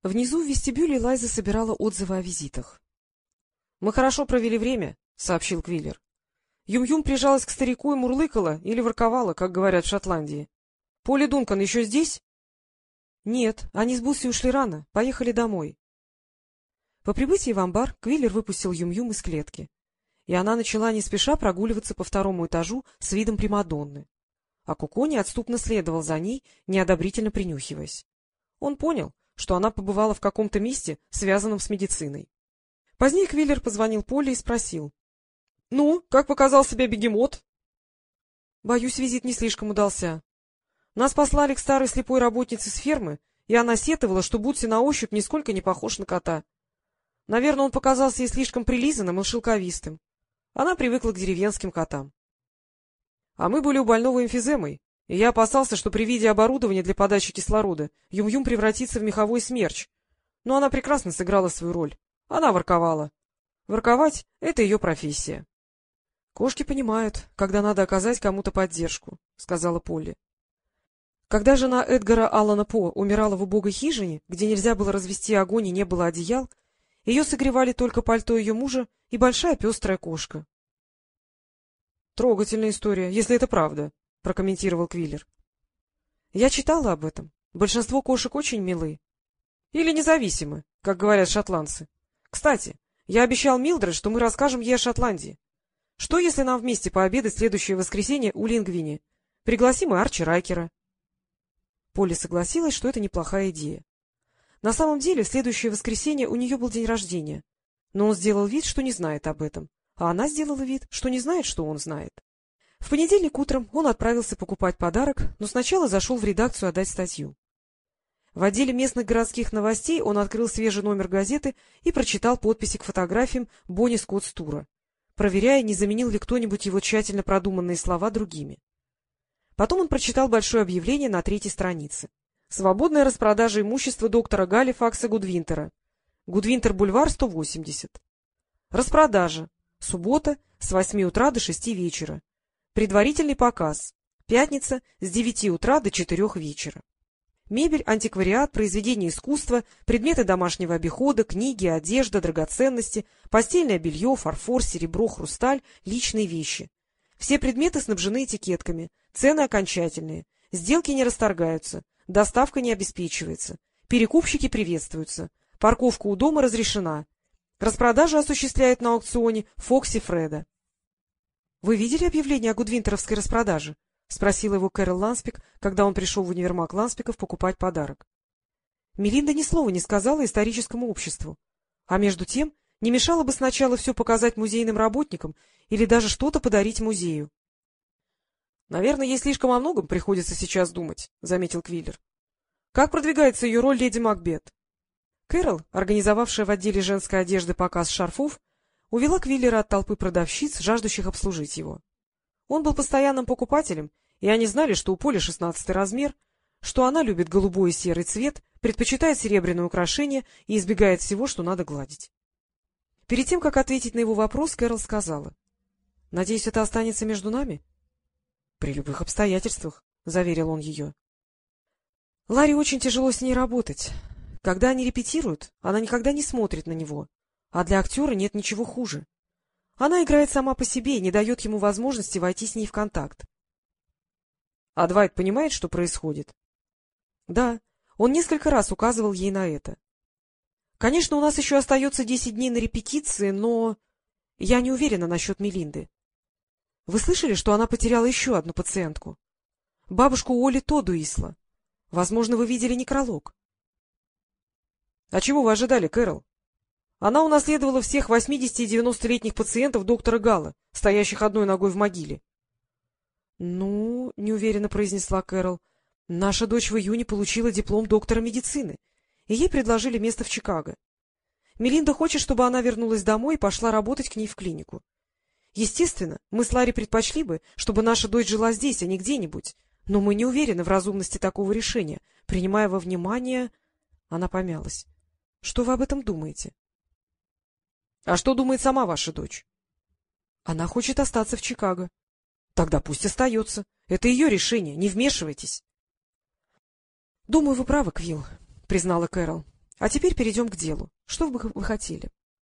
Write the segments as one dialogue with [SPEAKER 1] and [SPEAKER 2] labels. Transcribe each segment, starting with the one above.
[SPEAKER 1] Внизу в вестибюле Лайза собирала отзывы о визитах. — Мы хорошо провели время, — сообщил Квиллер. Юм-Юм прижалась к старику и мурлыкала или ворковала, как говорят в Шотландии. — Полли Дункан еще здесь? — Нет, они с Бусси ушли рано, поехали домой. По прибытии в амбар Квиллер выпустил Юм-Юм из клетки, и она начала не спеша прогуливаться по второму этажу с видом примадонны. А Коко неотступно следовал за ней, неодобрительно принюхиваясь. Он понял, что она побывала в каком-то месте, связанном с медициной. Позднее Квиллер позвонил Полли и спросил: — Ну, как показал себя бегемот? — Боюсь, визит не слишком удался. Нас послали к старой слепой работнице с фермы, и она сетовала, что Бутси на ощупь нисколько не похож на кота. Наверное, он показался ей слишком прилизанным и шелковистым. Она привыкла к деревенским котам. А мы были у больного эмфиземой, и я опасался, что при виде оборудования для подачи кислорода Юм-Юм превратится в меховой смерч. Но она прекрасно сыграла свою роль. Она ворковала. Ворковать — это ее профессия. — Кошки понимают, когда надо оказать кому-то поддержку, — сказала Полли. Когда жена Эдгара Аллана По умирала в убогой хижине, где нельзя было развести огонь и не было одеял, ее согревали только пальто ее мужа и большая пестрая кошка. — Трогательная история, если это правда, — прокомментировал Квиллер. — Я читала об этом. Большинство кошек очень милы. Или независимы, как говорят шотландцы. Кстати, я обещал Милдред, что мы расскажем ей о Шотландии. Что, если нам вместе пообедать в следующее воскресенье у Лингвини? Пригласим и Арчи Райкера. Полли согласилась, что это неплохая идея. На самом деле, в следующее воскресенье у нее был день рождения, но он сделал вид, что не знает об этом, а она сделала вид, что не знает, что он знает. В понедельник утром он отправился покупать подарок, но сначала зашел в редакцию отдать статью. В отделе местных городских новостей он открыл свежий номер газеты и прочитал подписи к фотографиям Бонни Скотт-Стура, проверяя, не заменил ли кто-нибудь его тщательно продуманные слова другими. Потом он прочитал большое объявление на 3-й странице. Свободная распродажа имущества доктора Галифакса Гудвинтера. Гудвинтер-бульвар, 180. Распродажа. Суббота с 8 утра до 6 вечера. Предварительный показ. Пятница с 9 утра до 4 вечера. Мебель, антиквариат, произведения искусства, предметы домашнего обихода, книги, одежда, драгоценности, постельное белье, фарфор, серебро, хрусталь, личные вещи. Все предметы снабжены этикетками, цены окончательные, сделки не расторгаются, доставка не обеспечивается, перекупщики приветствуются, парковка у дома разрешена. Распродажу осуществляет на аукционе Фокси Фреда. — Вы видели объявление о гудвинтеровской распродаже? — спросила его Кэрол Ланспик, когда он пришел в универмаг Ланспиков покупать подарок. Мелинда ни слова не сказала историческому обществу. А между тем не мешало бы сначала все показать музейным работникам или даже что-то подарить музею. — Наверное, ей слишком о многом приходится сейчас думать, — заметил Квиллер. — Как продвигается ее роль леди Макбет? Кэрол, организовавшая в отделе женской одежды показ шарфов, увела Квиллера от толпы продавщиц, жаждущих обслужить его. Он был постоянным покупателем, и они знали, что у Поли 16-й размер, что она любит голубой и серый цвет, предпочитает серебряные украшения и избегает всего, что надо гладить. Перед тем, как ответить на его вопрос, Кэрол сказала: — Надеюсь, это останется между нами? — При любых обстоятельствах, — заверил он ее. Ларри очень тяжело с ней работать. Когда они репетируют, она никогда не смотрит на него, а для актера нет ничего хуже. Она играет сама по себе и не дает ему возможности войти с ней в контакт. — А Двайт понимает, что происходит? — Да, он несколько раз указывал ей на это. — Конечно, у нас еще остается 10 дней на репетиции, но я не уверена насчет Мелинды. Вы слышали, что она потеряла еще одну пациентку? Бабушку Уолли Тодуисла. Возможно, вы видели некролог. — А чего вы ожидали, Кэрол? Она унаследовала всех 80- и 90-летних пациентов доктора Галла, стоящих одной ногой в могиле. — Ну, — неуверенно произнесла Кэрол, — наша дочь в июне получила диплом доктора медицины, и ей предложили место в Чикаго. Мелинда хочет, чтобы она вернулась домой и пошла работать к ней в клинику. Естественно, мы с Ларри предпочли бы, чтобы наша дочь жила здесь, а не где-нибудь, но мы не уверены в разумности такого решения, принимая во внимание... Она помялась. — Что вы об этом думаете? — А что думает сама ваша дочь? — Она хочет остаться в Чикаго. — Тогда пусть остается. Это ее решение, не вмешивайтесь. — Думаю, вы правы, Квилл, — признала Кэрол. — А теперь перейдем к делу. Что бы вы хотели?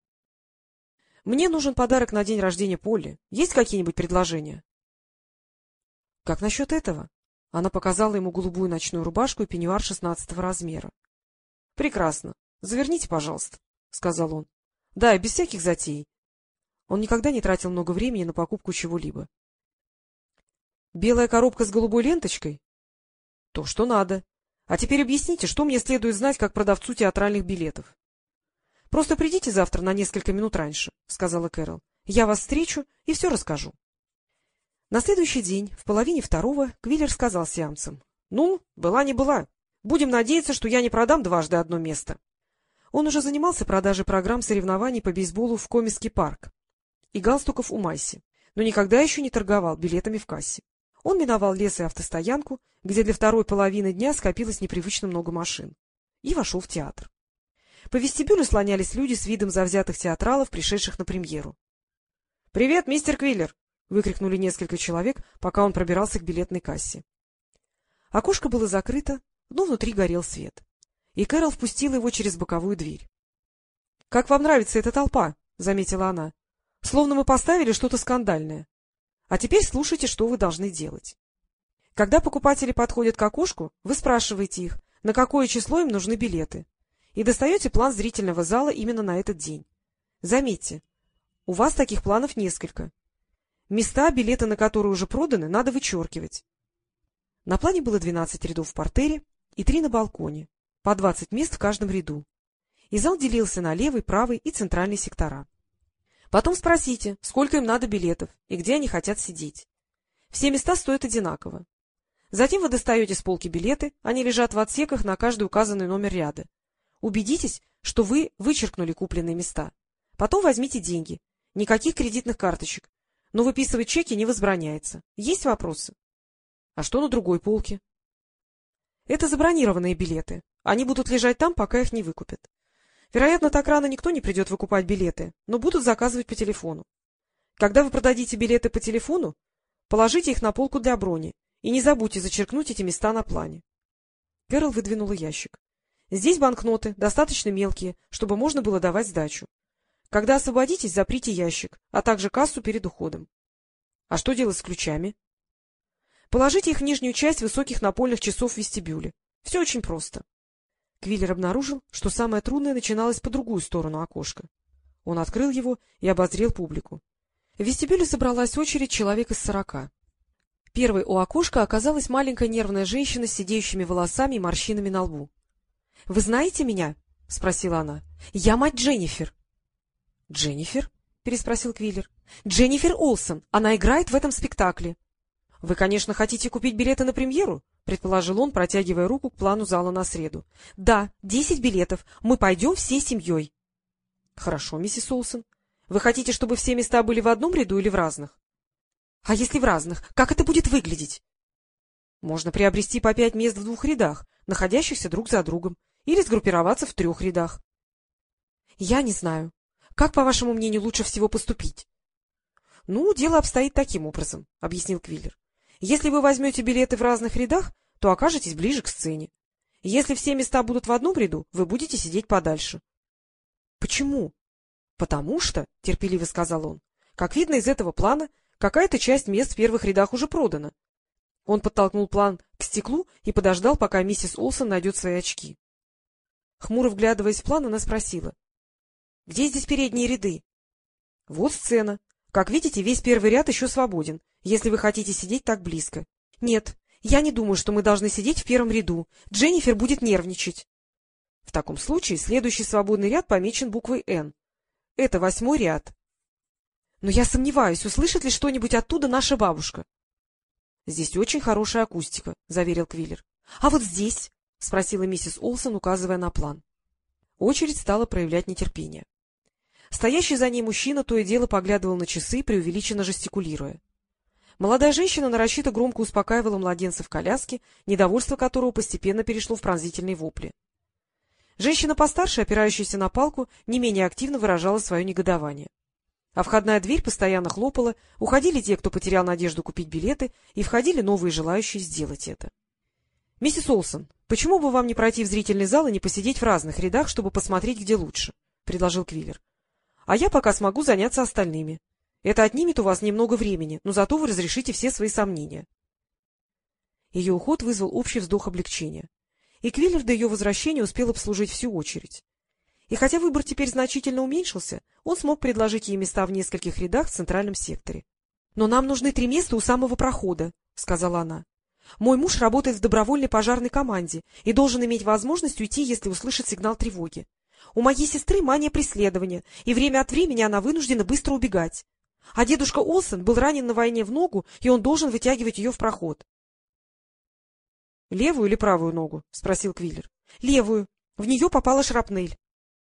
[SPEAKER 1] — Мне нужен подарок на день рождения Полли. Есть какие-нибудь предложения? — Как насчет этого? Она показала ему голубую ночную рубашку и пеньюар 16-го размера. — Прекрасно. Заверните, пожалуйста, — сказал он. — Да, и без всяких затей. Он никогда не тратил много времени на покупку чего-либо. — Белая коробка с голубой ленточкой? — То, что надо. А теперь объясните, что мне следует знать как продавцу театральных билетов. — Просто придите завтра на несколько минут раньше, — сказала Кэрол. — Я вас встречу и все расскажу. На следующий день, в 1:30, Квиллер сказал сиамцам: — Ну, была не была. Будем надеяться, что я не продам дважды одно место. Он уже занимался продажей программ соревнований по бейсболу в Комисский парк и галстуков у Майси, но никогда еще не торговал билетами в кассе. Он миновал лес и автостоянку, где для второй половины дня скопилось непривычно много машин, и вошел в театр. По вестибюлю слонялись люди с видом завзятых театралов, пришедших на премьеру. — Привет, мистер Квиллер! — выкрикнули несколько человек, пока он пробирался к билетной кассе. Окошко было закрыто, но внутри горел свет, и Кэрол впустила его через боковую дверь. — Как вам нравится эта толпа? — заметила она. — Словно мы поставили что-то скандальное. А теперь слушайте, что вы должны делать. Когда покупатели подходят к окошку, вы спрашиваете их, на какое число им нужны билеты, и достаете план зрительного зала именно на этот день. Заметьте, у вас таких планов несколько. Места, билеты на которые уже проданы, надо вычеркивать. На плане было 12 рядов в партере и 3 на балконе, по 20 мест в каждом ряду. И зал делился на левый, правый и центральный сектора. Потом спросите, сколько им надо билетов и где они хотят сидеть. Все места стоят одинаково. Затем вы достаете с полки билеты, они лежат в отсеках на каждый указанный номер ряда. Убедитесь, что вы вычеркнули купленные места. Потом возьмите деньги. Никаких кредитных карточек. Но выписывать чеки не возбраняется. Есть вопросы? А что на другой полке? Это забронированные билеты. Они будут лежать там, пока их не выкупят. Вероятно, так рано никто не придет выкупать билеты, но будут заказывать по телефону. Когда вы продадите билеты по телефону, положите их на полку для брони и не забудьте зачеркнуть эти места на плане. Кэрол выдвинула ящик. Здесь банкноты, достаточно мелкие, чтобы можно было давать сдачу. Когда освободитесь, заприте ящик, а также кассу перед уходом. А что делать с ключами? Положите их в нижнюю часть высоких напольных часов в вестибюле. Все очень просто. Квиллер обнаружил, что самое трудное начиналось по другую сторону окошка. Он открыл его и обозрел публику. В вестибюле собралась очередь человек из 40. Первой у окошка оказалась маленькая нервная женщина с сидеющими волосами и морщинами на лбу. — Вы знаете меня? — спросила она. — Я мать Дженнифер. — Дженнифер? — переспросил Квиллер. — Дженнифер Олсен. Она играет в этом спектакле. — Вы, конечно, хотите купить билеты на премьеру? — предположил он, протягивая руку к плану зала на среду. — Да, 10 билетов. Мы пойдем всей семьей. — Хорошо, миссис Олсен. Вы хотите, чтобы все места были в одном ряду или в разных? — А если в разных, как это будет выглядеть? — Можно приобрести по 5 мест в 2 рядах, находящихся друг за другом, или сгруппироваться в 3 рядах. — Я не знаю. Как, по вашему мнению, лучше всего поступить? — Ну, дело обстоит таким образом, — объяснил Квиллер. — Если вы возьмете билеты в разных рядах, то окажетесь ближе к сцене. Если все места будут в одном ряду, вы будете сидеть подальше. — Почему? — Потому что, — терпеливо сказал он, — как видно из этого плана, какая-то часть мест в первых рядах уже продана. Он подтолкнул план к стеклу и подождал, пока миссис Олсен найдет свои очки. Хмуро вглядываясь в план, она спросила: — Где здесь передние ряды? — Вот сцена. Как видите, весь первый ряд еще свободен, если вы хотите сидеть так близко. — Нет, я не думаю, что мы должны сидеть в первом ряду. Дженнифер будет нервничать. — В таком случае следующий свободный ряд помечен буквой «Н». Это 8-й ряд. — Но я сомневаюсь, услышит ли что-нибудь оттуда наша бабушка. — Здесь очень хорошая акустика, — заверил Квиллер. — А вот здесь? — спросила миссис Олсен, указывая на план. Очередь стала проявлять нетерпение. Стоящий за ней мужчина то и дело поглядывал на часы, преувеличенно жестикулируя. Молодая женщина нарочито громко успокаивала младенца в коляске, недовольство которого постепенно перешло в пронзительные вопли. Женщина постарше, опирающаяся на палку, не менее активно выражала свое негодование. А входная дверь постоянно хлопала, уходили те, кто потерял надежду купить билеты, и входили новые желающие сделать это. — Миссис Олсен, почему бы вам не пройти в зрительный зал и не посидеть в разных рядах, чтобы посмотреть, где лучше? — предложил Квиллер. — А я пока смогу заняться остальными. Это отнимет у вас немного времени, но зато вы разрешите все свои сомнения. Ее уход вызвал общий вздох облегчения, и Квиллер до ее возвращения успел обслужить всю очередь. И хотя выбор теперь значительно уменьшился, он смог предложить ей места в нескольких рядах в центральном секторе. — Но нам нужны 3 места у самого прохода, — сказала она. — Мой муж работает в добровольной пожарной команде и должен иметь возможность уйти, если услышит сигнал тревоги. У моей сестры мания преследования, и время от времени она вынуждена быстро убегать. А дедушка Олсен был ранен на войне в ногу, и он должен вытягивать ее в проход. — Левую или правую ногу? — спросил Квиллер. — Левую. В нее попала шрапнель.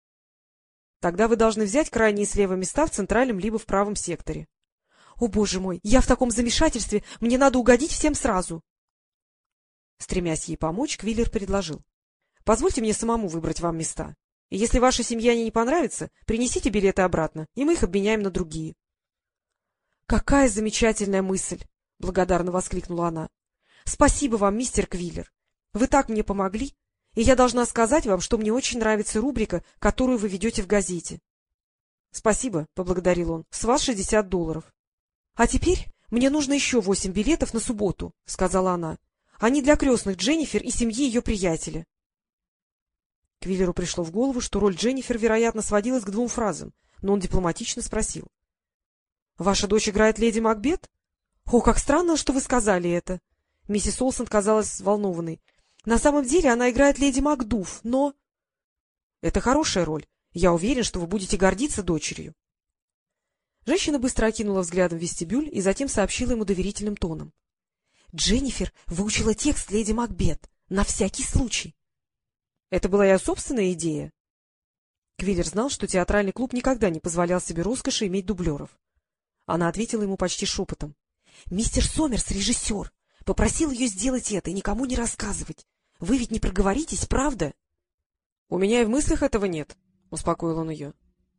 [SPEAKER 1] — Тогда вы должны взять крайние слева места в центральном либо в правом секторе. — О, боже мой, я в таком замешательстве, мне надо угодить всем сразу. Стремясь ей помочь, Квиллер предложил. — Позвольте мне самому выбрать вам места. И если ваша семья не понравится, принесите билеты обратно, и мы их обменяем на другие. — Какая замечательная мысль! — благодарно воскликнула она. — Спасибо вам, мистер Квиллер. Вы так мне помогли, и я должна сказать вам, что мне очень нравится рубрика, которую вы ведете в газете. — Спасибо, — поблагодарил он, — с вас $60. — А теперь мне нужно еще 8 билетов на субботу, — сказала она. — Они для крестных Дженнифер и семьи ее приятеля. Квиллеру пришло в голову, что роль Дженнифер, вероятно, сводилась к 2 фразам, но он дипломатично спросил. — Ваша дочь играет леди Макбет? — О, как странно, что вы сказали это! Миссис Олсен казалась взволнованной. — На самом деле она играет леди Макдуф, но... — Это хорошая роль. Я уверен, что вы будете гордиться дочерью. Женщина быстро окинула взглядом вестибюль и затем сообщила ему доверительным тоном. — Дженнифер выучила текст леди Макбет. На всякий случай. — Это была ее собственная идея? Квиллер знал, что театральный клуб никогда не позволял себе роскоши иметь дублеров. Она ответила ему почти шепотом. — Мистер Сомерс — режиссер. Попросил ее сделать это и никому не рассказывать. Вы ведь не проговоритесь, правда? — У меня и в мыслях этого нет, — успокоил он ее.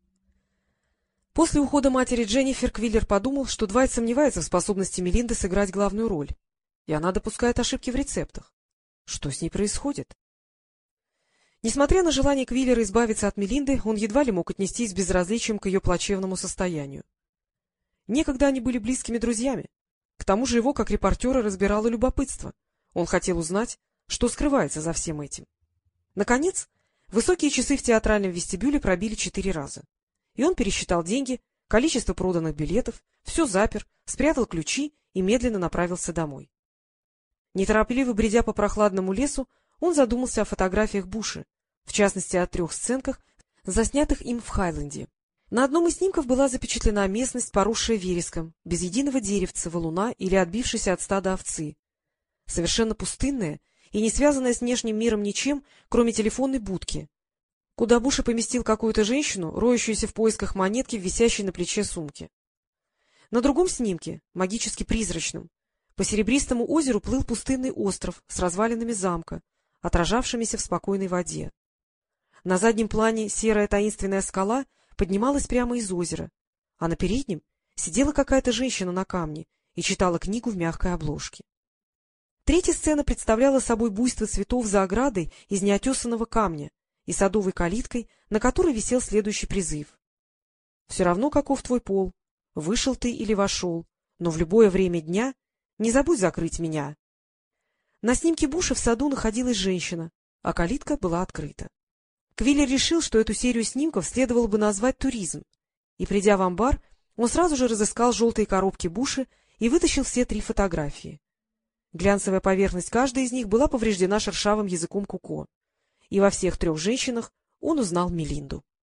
[SPEAKER 1] После ухода матери Дженнифер Квиллер подумал, что Двайт сомневается в способности Мелинды сыграть главную роль, и она допускает ошибки в рецептах. Что с ней происходит? Несмотря на желание Квиллера избавиться от Мелинды, он едва ли мог отнестись с безразличием к ее плачевному состоянию. Некогда они были близкими друзьями. К тому же его, как репортера, разбирало любопытство. Он хотел узнать, что скрывается за всем этим. Наконец, высокие часы в театральном вестибюле пробили 4 раза. И он пересчитал деньги, количество проданных билетов, все запер, спрятал ключи и медленно направился домой. Неторопливо бредя по прохладному лесу, он задумался о фотографиях Буша, в частности о 3 сценках, заснятых им в Хайленде. На одном из снимков была запечатлена местность, поросшая вереском, без единого деревца, валуна или отбившейся от стада овцы. Совершенно пустынная и не связанная с внешним миром ничем, кроме телефонной будки, куда Буша поместил какую-то женщину, роющуюся в поисках монетки в висящей на плече сумке. На другом снимке, магически призрачном, по серебристому озеру плыл пустынный остров с развалинами замка, отражавшимися в спокойной воде. На заднем плане серая таинственная скала поднималась прямо из озера, а на переднем сидела какая-то женщина на камне и читала книгу в мягкой обложке. Третья сцена представляла собой буйство цветов за оградой из неотесанного камня и садовой калиткой, на которой висел следующий призыв. «Все равно, каков твой пол, вышел ты или вошел, но в любое время дня не забудь закрыть меня». На снимке Буша в саду находилась женщина, а калитка была открыта. Квиллер решил, что эту серию снимков следовало бы назвать «Туризм», и, придя в амбар, он сразу же разыскал желтые коробки Буша и вытащил все 3 фотографии. Глянцевая поверхность каждой из них была повреждена шершавым языком Куко, и во всех 3 женщинах он узнал Мелинду.